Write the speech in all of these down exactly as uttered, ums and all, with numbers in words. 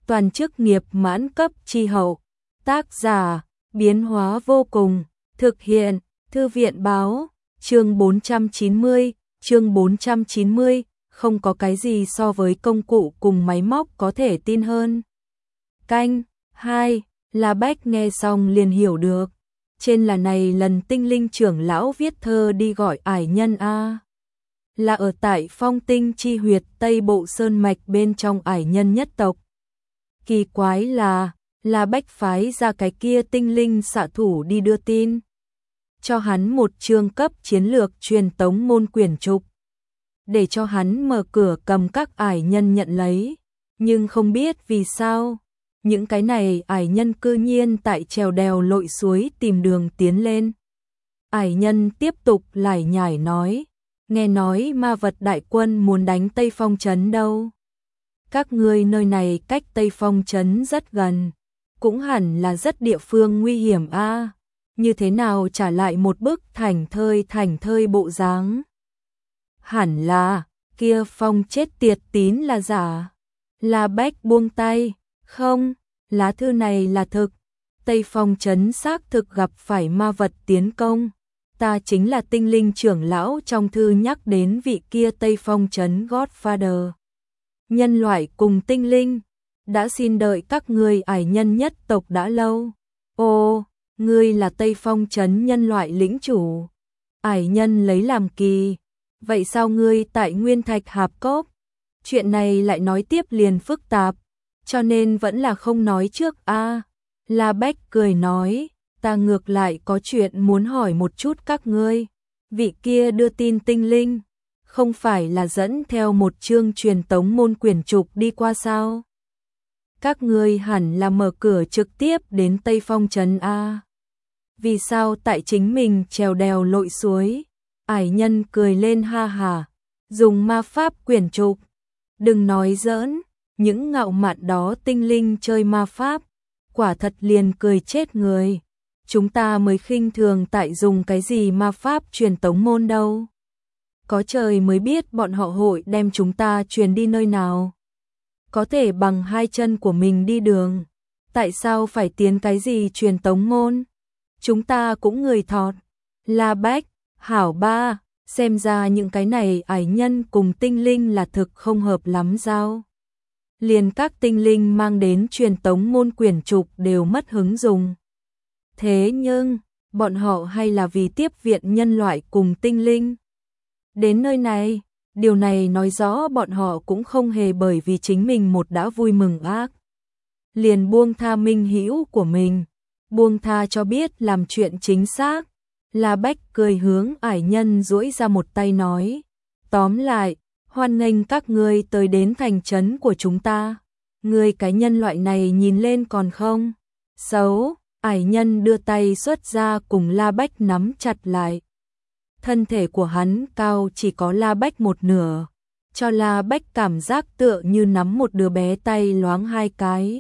toàn chức nghiệp mãn cấp chi hậu. Tác giả, biến hóa vô cùng, thực hiện, Thư viện báo, chương bốn trăm chín mươi, chương bốn trăm chín mươi, không có cái gì so với công cụ cùng máy móc có thể tin hơn. Canh, hai, La Bách nghe xong liền hiểu được. Trên là này lần tinh linh trưởng lão viết thơ đi gọi ải nhân a, là ở tại Phong Tinh chi huyệt Tây Bộ Sơn Mạch bên trong ải nhân nhất tộc. Kỳ quái là, La Bách phái ra cái kia tinh linh xạ thủ đi đưa tin. Cho hắn một chương cấp chiến lược truyền tống môn quyển trục. Để cho hắn mở cửa cầm các ải nhân nhận lấy. Nhưng không biết vì sao, những cái này ải nhân cư nhiên tại trèo đèo lội suối tìm đường tiến lên. Ải nhân tiếp tục lải nhải nói, nghe nói ma vật đại quân muốn đánh Tây Phong trấn đâu. Các ngươi nơi này cách Tây Phong trấn rất gần, cũng hẳn là rất địa phương nguy hiểm a. Như thế nào trả lại một bức thảnh thơi thảnh thơi bộ dáng? Hẳn là, kia Phong chết tiệt tín là giả. La Bách buông tay, không, lá thư này là thực. Tây Phong trấn xác thực gặp phải ma vật tiến công. Ta chính là tinh linh trưởng lão trong thư nhắc đến vị kia Tây Phong trấn Godfather. Nhân loại cùng tinh linh, đã xin đợi các ngươi ải nhân nhất tộc đã lâu. Ô, ngươi là Tây Phong trấn nhân loại lĩnh chủ. Ải nhân lấy làm kỳ, vậy sao ngươi tại Nguyên Thạch Hạp Cốc? Chuyện này lại nói tiếp liền phức tạp, cho nên vẫn là không nói trước a. La Bách cười nói, ta ngược lại có chuyện muốn hỏi một chút các ngươi. Vị kia đưa tin tinh linh, không phải là dẫn theo một chương truyền tống môn quyển trục đi qua sao? Các ngươi hẳn là mở cửa trực tiếp đến Tây Phong trấn a. Vì sao tại chính mình trèo đèo lội suối? Ải nhân cười lên ha hà, dùng ma pháp quyển trục. Đừng nói giỡn, những ngạo mạn đó tinh linh chơi ma pháp, quả thật liền cười chết người. Chúng ta mới khinh thường tại dùng cái gì ma pháp truyền tống môn đâu. Có trời mới biết bọn họ hội đem chúng ta truyền đi nơi nào. Có thể bằng hai chân của mình đi đường, tại sao phải tiến cái gì truyền tống môn? Chúng ta cũng người thọt. La Bách, hảo ba, xem ra những cái này ải nhân cùng tinh linh là thực không hợp lắm giao. Liền các tinh linh mang đến truyền tống môn quyển trục đều mất hứng dùng. Thế nhưng, bọn họ hay là vì tiếp viện nhân loại cùng tinh linh. Đến nơi này, điều này nói rõ bọn họ cũng không hề bởi vì chính mình một đã vui mừng ác. Liền buông tha minh hữu của mình, buông tha cho biết làm chuyện chính xác. La Bách cười hướng ải nhân duỗi ra một tay nói, tóm lại, hoan nghênh các ngươi tới đến thành trấn của chúng ta. Ngươi cái nhân loại này nhìn lên còn không xấu. Ải nhân đưa tay xuất ra cùng La Bách nắm chặt lại. Thân thể của hắn cao chỉ có La Bách một nửa, cho La Bách cảm giác tựa như nắm một đứa bé tay loáng hai cái.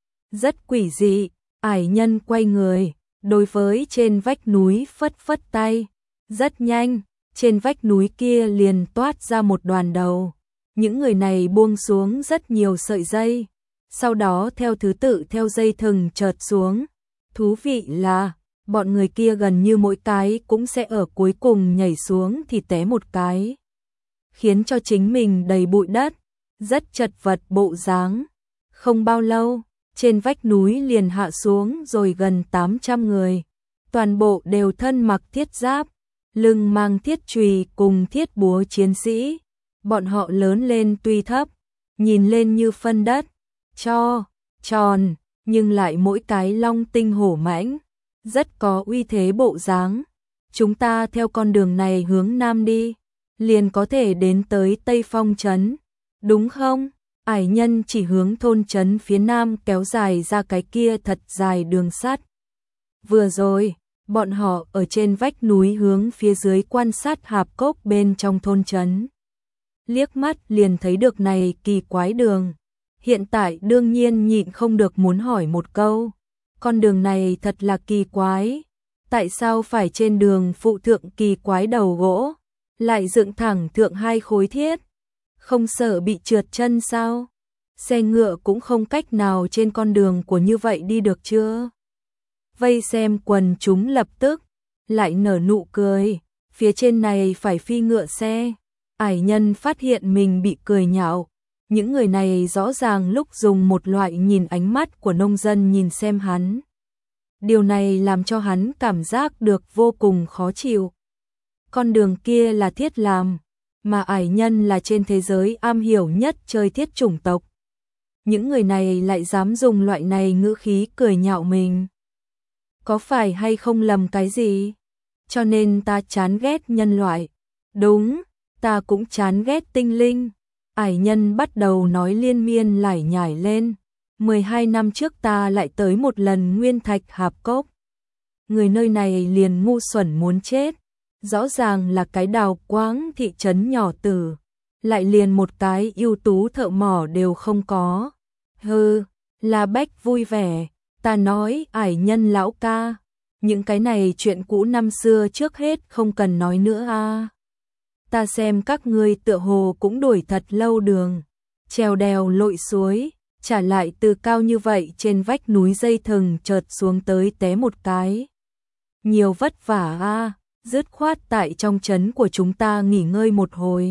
Rất quỷ dị, ải nhân quay người, đối với trên vách núi phất phất tay. Rất nhanh, trên vách núi kia liền toát ra một đoàn đầu. Những người này buông xuống rất nhiều sợi dây, sau đó theo thứ tự theo dây thừng chợt xuống. Thú vị là, bọn người kia gần như mỗi cái cũng sẽ ở cuối cùng nhảy xuống thì té một cái, khiến cho chính mình đầy bụi đất, rất chật vật bộ dáng. Không bao lâu, trên vách núi liền hạ xuống rồi gần tám trăm người, toàn bộ đều thân mặc thiết giáp, lưng mang thiết chùy cùng thiết búa chiến sĩ. Bọn họ lớn lên tuy thấp, nhìn lên như phân đất, cho, tròn, nhưng lại mỗi cái long tinh hổ mãnh, rất có uy thế bộ dáng. Chúng ta theo con đường này hướng nam đi, liền có thể đến tới Tây Phong trấn, đúng không? Ải nhân chỉ hướng thôn trấn phía nam kéo dài ra cái kia thật dài đường sắt. Vừa rồi, bọn họ ở trên vách núi hướng phía dưới quan sát hạp cốc bên trong thôn trấn. Liếc mắt liền thấy được này kỳ quái đường. Hiện tại đương nhiên nhịn không được muốn hỏi một câu. Con đường này thật là kỳ quái. Tại sao phải trên đường phụ thượng kỳ quái đầu gỗ, lại dựng thẳng thượng hai khối thiết? Không sợ bị trượt chân sao? xe ngựa cũng không cách nào trên con đường của như vậy đi được chưa? Vây xem quần chúng lập tức lại nở nụ cười, phía trên này phải phi ngựa xe. Ải nhân phát hiện mình bị cười nhạo, những người này rõ ràng lúc dùng một loại nhìn ánh mắt của nông dân nhìn xem hắn. Điều này làm cho hắn cảm giác được vô cùng khó chịu. Con đường kia là thiết làm, mà ải nhân là trên thế giới am hiểu nhất chơi thiết chủng tộc. Những người này lại dám dùng loại này ngữ khí cười nhạo mình. Có phải hay không lầm cái gì? Cho nên ta chán ghét nhân loại. Đúng, ta cũng chán ghét tinh linh. Ải nhân bắt đầu nói liên miên lải nhải lên. mười hai năm trước ta lại tới một lần Nguyên Thạch Hạp Cốc. Người nơi này liền ngu xuẩn muốn chết. Rõ ràng là cái đào quáng thị trấn nhỏ tử. Lại liền một cái ưu tú thợ mỏ đều không có. Hừ, La Bách vui vẻ. Ta nói ải nhân lão ca. Những cái này chuyện cũ năm xưa trước hết không cần nói nữa a. À. Ta xem các ngươi tựa hồ cũng đuổi thật lâu đường. Trèo đèo lội suối. Trả lại từ cao như vậy trên vách núi dây thừng chợt xuống tới té một cái. Nhiều vất vả a, à, dứt khoát tại trong trấn của chúng ta nghỉ ngơi một hồi.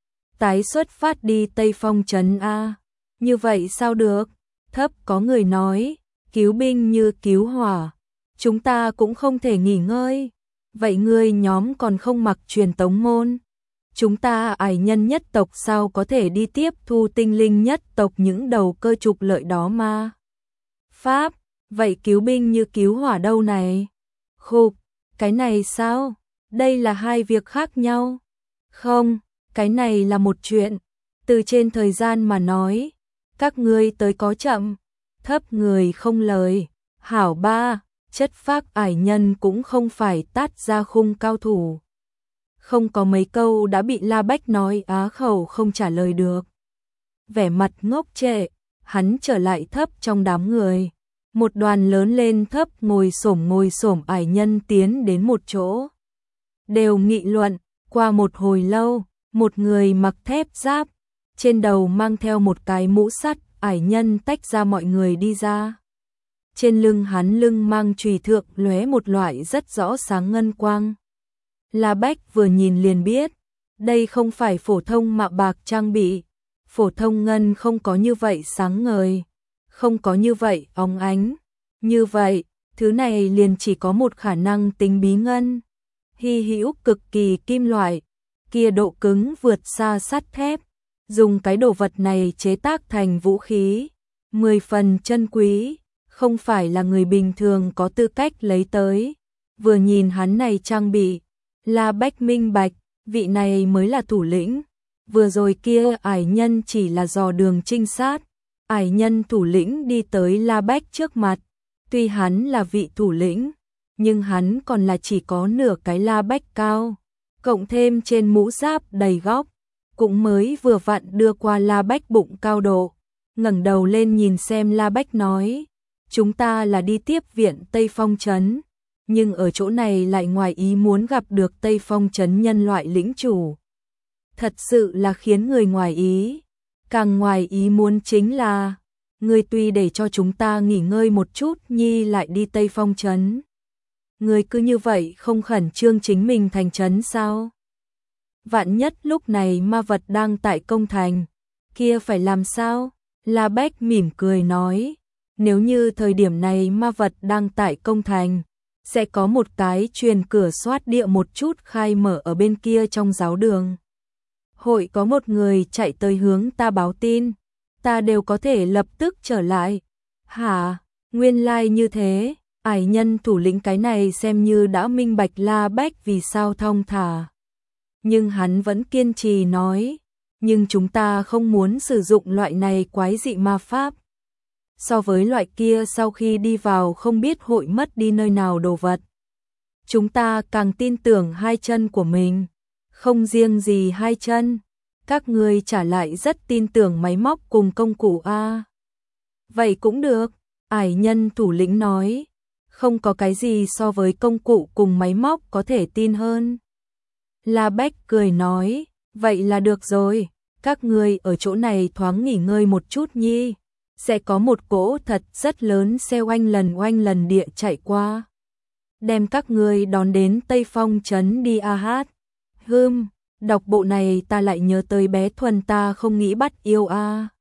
Tái xuất phát đi Tây Phong trấn a. À. Như vậy sao được? Thấp có người nói, cứu binh như cứu hỏa, chúng ta cũng không thể nghỉ ngơi. Vậy ngươi nhóm còn không mặc truyền tống môn? Chúng ta ải nhân nhất tộc sao có thể đi tiếp thu tinh linh nhất tộc những đầu cơ trục lợi đó mà. Pháp, vậy cứu binh như cứu hỏa đâu này? Khục, cái này sao? Đây là hai việc khác nhau. Không, cái này là một chuyện. Từ trên thời gian mà nói, các ngươi tới có chậm, thấp người không lời. Hảo ba, chất phác ải nhân cũng không phải tát ra khung cao thủ. Không có mấy câu đã bị La Bách nói á khẩu không trả lời được. Vẻ mặt ngốc trệ, hắn trở lại thấp trong đám người. Một đoàn lớn lên thấp ngồi xổm ngồi xổm ải nhân tiến đến một chỗ. Đều nghị luận, qua một hồi lâu, một người mặc thép giáp, trên đầu mang theo một cái mũ sắt, ải nhân tách ra mọi người đi ra. Trên lưng hắn lưng mang chùy thượng lóe một loại rất rõ sáng ngân quang. La Bách vừa nhìn liền biết, đây không phải phổ thông mạ bạc trang bị, phổ thông ngân không có như vậy sáng ngời, không có như vậy óng ánh. Như vậy, thứ này liền chỉ có một khả năng tính bí ngân, hy hữu cực kỳ kim loại, kia độ cứng vượt xa sắt thép, dùng cái đồ vật này chế tác thành vũ khí, mười phần chân quý, không phải là người bình thường có tư cách lấy tới. Vừa nhìn hắn này trang bị, La Bách minh bạch, vị này mới là thủ lĩnh. Vừa rồi kia ải nhân chỉ là dò đường trinh sát. Ải nhân thủ lĩnh đi tới La Bách trước mặt. Tuy hắn là vị thủ lĩnh, nhưng hắn còn là chỉ có nửa cái La Bách cao. Cộng thêm trên mũ giáp đầy góc, cũng mới vừa vặn đưa qua La Bách bụng cao độ. Ngẩng đầu lên nhìn xem La Bách nói, chúng ta là đi tiếp viện Tây Phong trấn. Nhưng ở chỗ này lại ngoài ý muốn gặp được Tây Phong trấn nhân loại lĩnh chủ. Thật sự là khiến người ngoài ý. Càng ngoài ý muốn chính là, người tuy để cho chúng ta nghỉ ngơi một chút nhi lại đi Tây Phong trấn. Người cứ như vậy không khẩn trương chính mình thành trấn sao? Vạn nhất lúc này ma vật đang tại công thành, kia phải làm sao? La Bách mỉm cười nói, nếu như thời điểm này ma vật đang tại công thành, sẽ có một cái truyền cửa soát địa một chút khai mở ở bên kia trong giáo đường. Hội có một người chạy tới hướng ta báo tin, ta đều có thể lập tức trở lại. Hả, nguyên lai like như thế, ải nhân thủ lĩnh cái này xem như đã minh bạch La Bách vì sao thong thả. Nhưng hắn vẫn kiên trì nói, nhưng chúng ta không muốn sử dụng loại này quái dị ma pháp. So với loại kia sau khi đi vào không biết hội mất đi nơi nào đồ vật. Chúng ta càng tin tưởng hai chân của mình. Không riêng gì hai chân, các ngươi trả lại rất tin tưởng máy móc cùng công cụ a. Vậy cũng được, ải nhân thủ lĩnh nói, không có cái gì so với công cụ cùng máy móc có thể tin hơn. La Bách cười nói, vậy là được rồi, các ngươi ở chỗ này thoáng nghỉ ngơi một chút nhi, sẽ có một cỗ thật rất lớn xe oanh lần oanh lần địa chạy qua. Đem các ngươi đón đến Tây Phong trấn đi a hát. Hừm, đọc bộ này ta lại nhớ tới bé Thuần ta không nghĩ bắt yêu a.